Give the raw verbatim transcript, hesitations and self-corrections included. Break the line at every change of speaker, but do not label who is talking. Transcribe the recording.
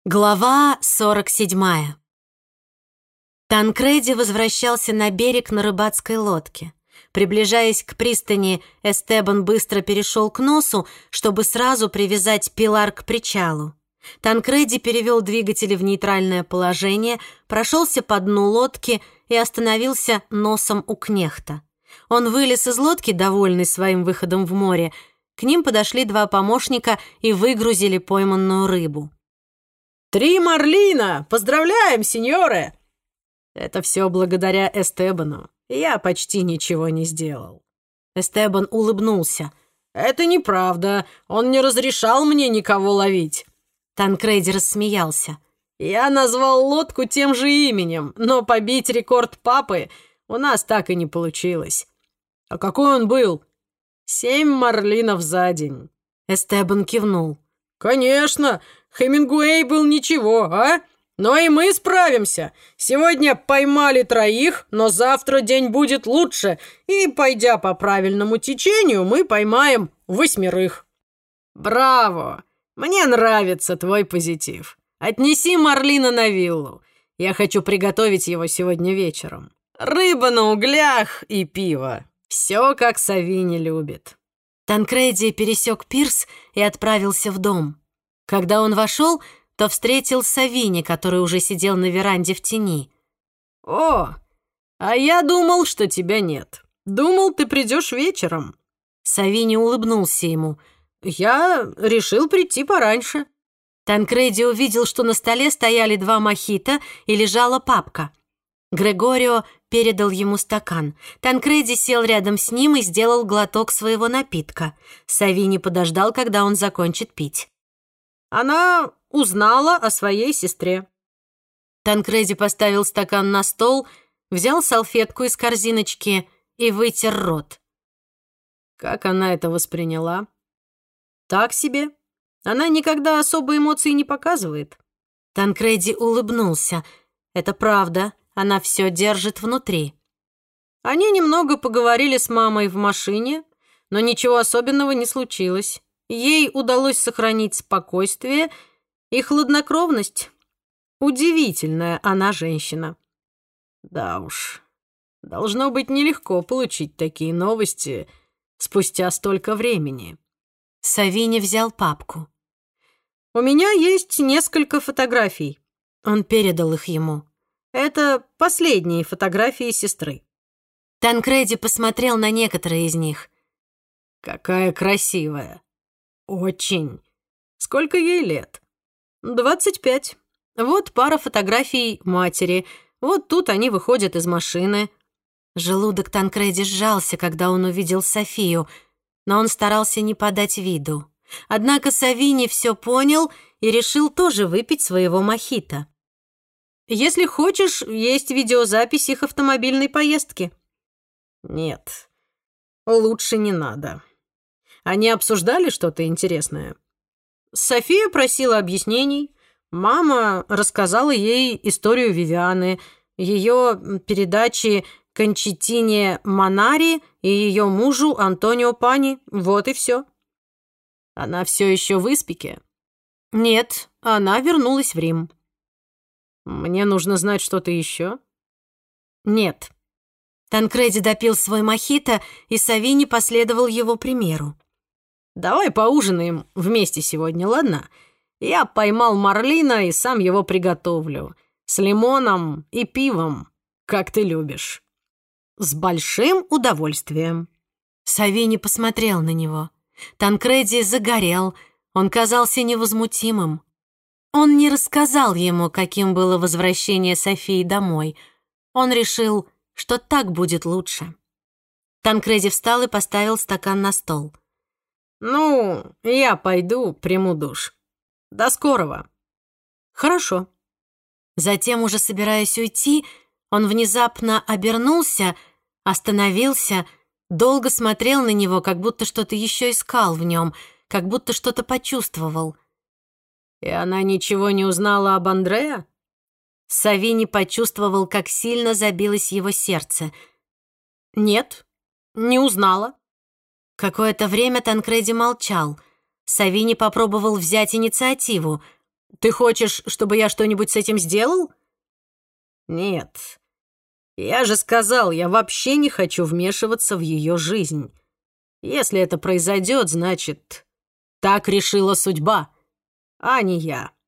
Глава сорок седьмая. Танкреди возвращался на берег на рыбацкой лодке. Приближаясь к пристани, Эстебан быстро перешел к носу, чтобы сразу привязать Пилар к причалу. Танкреди перевел двигатели в нейтральное положение, прошелся по дну лодки и остановился носом у кнехта. Он вылез из лодки, довольный своим выходом в море. К ним подошли два помощника и выгрузили пойманную рыбу.
«Три марлина! Поздравляем, сеньоры!» «Это все благодаря Эстебану. Я почти ничего не сделал».
Эстебан улыбнулся.
«Это неправда. Он не разрешал мне никого ловить».
Танкреди рассмеялся.
«Я назвал лодку тем же именем, но побить рекорд папы у нас так и не получилось». «А какой он был?» «Семь марлинов за день».
Эстебан кивнул.
«Конечно! Хемингуэй был ничего, а? Но и мы справимся. Сегодня поймали троих, но завтра день будет лучше, и, пойдя по правильному течению, мы поймаем восьмерых». «Браво! Мне нравится твой позитив. Отнеси марлина на виллу. Я хочу приготовить его сегодня вечером. Рыба на углях и пиво. Все, как Савини любит».
Танкреди пересек пирс и отправился в дом. Когда он вошел, то встретил Савини, который уже сидел на веранде в тени.
«О, а я думал, что тебя нет. Думал, ты придешь вечером».
Савини улыбнулся ему.
«Я решил прийти пораньше».
Танкреди увидел, что на столе стояли два мохито и лежала папка. Грегорио передал ему стакан. Танкреди сел рядом с ним и сделал глоток своего напитка. Савини подождал, когда он закончит пить.
«Она узнала о своей сестре».
Танкреди поставил стакан на стол, взял салфетку из корзиночки и вытер рот.
Как она это восприняла? Так себе. Она никогда особо эмоций не показывает.
Танкреди улыбнулся. Это правда, она все держит внутри.
Они немного поговорили с мамой в машине, но ничего особенного не случилось. Ей удалось сохранить спокойствие и хладнокровность. Удивительная она женщина. Да уж, должно быть нелегко получить такие новости спустя столько времени.
Савини взял папку.
«У меня есть несколько фотографий».
Он передал их ему.
«Это последние фотографии сестры».
Танкреди посмотрел на некоторые из них.
«Какая красивая». «Очень. Сколько ей лет?» «Двадцать пять. Вот пара фотографий матери. Вот тут они выходят из машины».
Желудок Танкреди сжался, когда он увидел Софию, но он старался не подать виду. Однако Савини все понял и решил тоже выпить своего мохито.
«Если хочешь, есть видеозапись их автомобильной поездки». «Нет, лучше не надо». Они обсуждали что-то интересное? София просила объяснений. Мама рассказала ей историю Вивианы, ее передачи Кончитине Монари и ее мужу Антонио Пани. Вот и все. Она все еще в Испике? Нет, она вернулась в Рим. Мне нужно знать что-то еще? Нет.
Танкреди допил свой мохито, и Савини последовал его примеру.
«Давай поужинаем вместе сегодня, ладно? Я поймал марлина и сам его приготовлю. С лимоном и пивом, как ты любишь». «С большим удовольствием».
Савини посмотрел на него. Танкреди загорел. Он казался невозмутимым. Он не рассказал ему, каким было возвращение Софии домой. Он решил, что так будет лучше. Танкреди встал и поставил стакан на стол.
«Ну, я пойду, приму душ. До скорого».
«Хорошо». Затем, уже собираясь уйти, он внезапно обернулся, остановился, долго смотрел на него, как будто что-то еще искал в нем, как будто что-то почувствовал.
«И она ничего не узнала об Андреа?»
Савини почувствовал, как сильно забилось его сердце.
«Нет, не узнала».
Какое-то время Танкреди молчал. Савини попробовал взять инициативу.
Ты хочешь, чтобы я что-нибудь с этим сделал? Нет. Я же сказал, я вообще не хочу вмешиваться в ее жизнь. Если это произойдет, значит, так решила судьба, а не я.